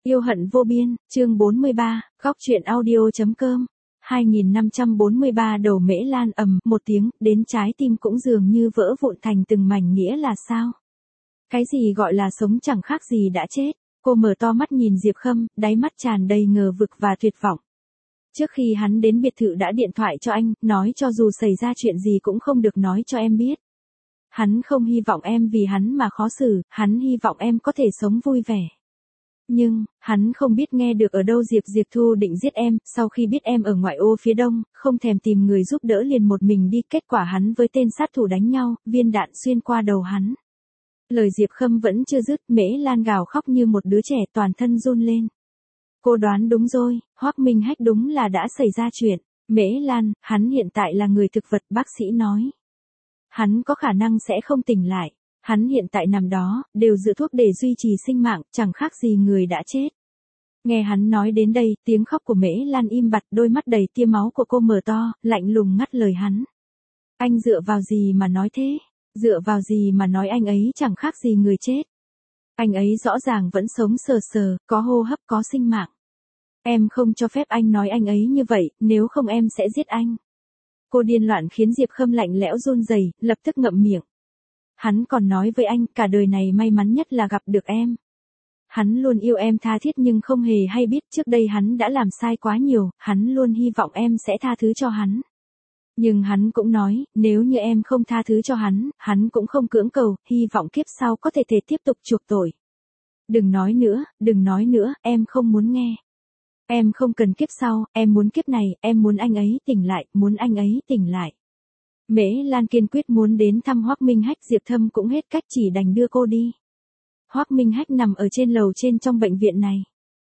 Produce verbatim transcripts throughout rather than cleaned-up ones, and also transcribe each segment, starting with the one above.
Yêu hận vô biên, chương bốn mươi ba, góc truyện audio.com. hai nghìn năm trăm bốn mươi ba đầu Mễ Lan ầm một tiếng, đến trái tim cũng dường như vỡ vụn thành từng mảnh. Nghĩa là sao? Cái gì gọi là sống chẳng khác gì đã chết? Cô mở to mắt nhìn Diệp Khâm, đáy mắt tràn đầy ngờ vực và tuyệt vọng. Trước khi hắn đến biệt thự đã điện thoại cho anh, nói cho dù xảy ra chuyện gì cũng không được nói cho em biết. Hắn không hy vọng em vì hắn mà khó xử, hắn hy vọng em có thể sống vui vẻ. Nhưng, hắn không biết nghe được ở đâu Diệp Diệp Thu định giết em, sau khi biết em ở ngoại ô phía đông, không thèm tìm người giúp đỡ liền một mình đi, kết quả hắn với tên sát thủ đánh nhau, viên đạn xuyên qua đầu hắn. Lời Diệp Khâm vẫn chưa dứt, Mễ Lan gào khóc như một đứa trẻ, toàn thân run lên. Cô đoán đúng rồi, Hoắc Minh Hách đúng là đã xảy ra chuyện. Mễ Lan, hắn hiện tại là người thực vật, bác sĩ nói. Hắn có khả năng sẽ không tỉnh lại. Hắn hiện tại nằm đó, đều giữ thuốc để duy trì sinh mạng, chẳng khác gì người đã chết. Nghe hắn nói đến đây, tiếng khóc của Mễ Lan im bặt, đôi mắt đầy tia máu của cô mở to, lạnh lùng ngắt lời hắn. Anh dựa vào gì mà nói thế? Dựa vào gì mà nói anh ấy chẳng khác gì người chết? Anh ấy rõ ràng vẫn sống sờ sờ, có hô hấp, có sinh mạng. Em không cho phép anh nói anh ấy như vậy, nếu không em sẽ giết anh. Cô điên loạn khiến Diệp Khâm lạnh lẽo run rẩy, lập tức ngậm miệng. Hắn còn nói với anh, cả đời này may mắn nhất là gặp được em. Hắn luôn yêu em tha thiết nhưng không hề hay biết trước đây hắn đã làm sai quá nhiều, hắn luôn hy vọng em sẽ tha thứ cho hắn. Nhưng hắn cũng nói, nếu như em không tha thứ cho hắn, hắn cũng không cưỡng cầu, hy vọng kiếp sau có thể thể tiếp tục chuộc tội. Đừng nói nữa, đừng nói nữa, em không muốn nghe. Em không cần kiếp sau, em muốn kiếp này, em muốn anh ấy tỉnh lại, muốn anh ấy tỉnh lại. Mễ Lan kiên quyết muốn đến thăm Hoắc Minh Hách, Diệp Thâm cũng hết cách chỉ đành đưa cô đi. Hoắc Minh Hách nằm ở trên lầu trên trong bệnh viện này.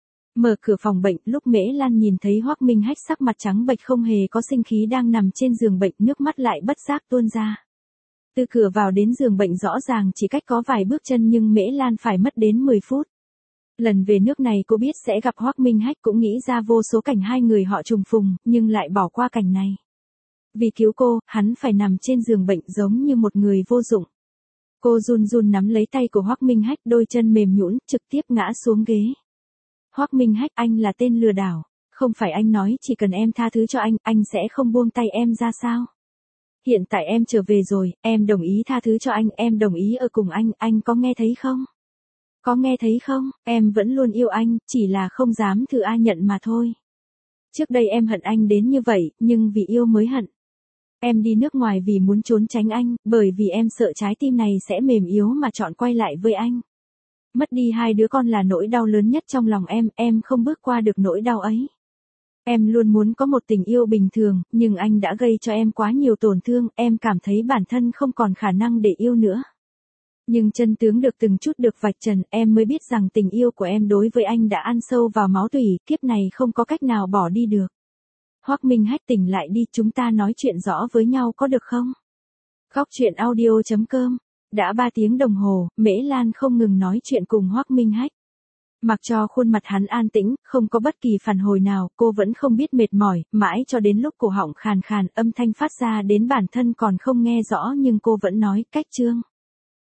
Mở cửa phòng bệnh, lúc Mễ Lan nhìn thấy Hoắc Minh Hách sắc mặt trắng bệch không hề có sinh khí đang nằm trên giường bệnh, nước mắt lại bất giác tuôn ra. Từ cửa vào đến giường bệnh rõ ràng chỉ cách có vài bước chân nhưng Mễ Lan phải mất đến mười phút. Lần về nước này cô biết sẽ gặp Hoắc Minh Hách, cũng nghĩ ra vô số cảnh hai người họ trùng phùng, nhưng lại bỏ qua cảnh này. Vì cứu cô, hắn phải nằm trên giường bệnh giống như một người vô dụng. Cô run run nắm lấy tay của Hoắc Minh Hách, đôi chân mềm nhũn, trực tiếp ngã xuống ghế. Hoắc Minh Hách, anh là tên lừa đảo. Không phải anh nói chỉ cần em tha thứ cho anh, anh sẽ không buông tay em ra sao? Hiện tại em trở về rồi, em đồng ý tha thứ cho anh, em đồng ý ở cùng anh, anh có nghe thấy không? Có nghe thấy không? Em vẫn luôn yêu anh, chỉ là không dám thử ai nhận mà thôi. Trước đây em hận anh đến như vậy, nhưng vì yêu mới hận. Em đi nước ngoài vì muốn trốn tránh anh, bởi vì em sợ trái tim này sẽ mềm yếu mà chọn quay lại với anh. Mất đi hai đứa con là nỗi đau lớn nhất trong lòng em, em không bước qua được nỗi đau ấy. Em luôn muốn có một tình yêu bình thường, nhưng anh đã gây cho em quá nhiều tổn thương, em cảm thấy bản thân không còn khả năng để yêu nữa. Nhưng chân tướng được từng chút được vạch trần, em mới biết rằng tình yêu của em đối với anh đã ăn sâu vào máu tủy, kiếp này không có cách nào bỏ đi được. Hoắc Minh Hách, tỉnh lại đi, chúng ta nói chuyện rõ với nhau có được không? Góc truyện audio.com. Đã ba tiếng đồng hồ, Mễ Lan không ngừng nói chuyện cùng Hoắc Minh Hách. Mặc cho khuôn mặt hắn an tĩnh, không có bất kỳ phản hồi nào, cô vẫn không biết mệt mỏi, mãi cho đến lúc cổ họng khàn khàn, âm thanh phát ra đến bản thân còn không nghe rõ nhưng cô vẫn nói, cách chương.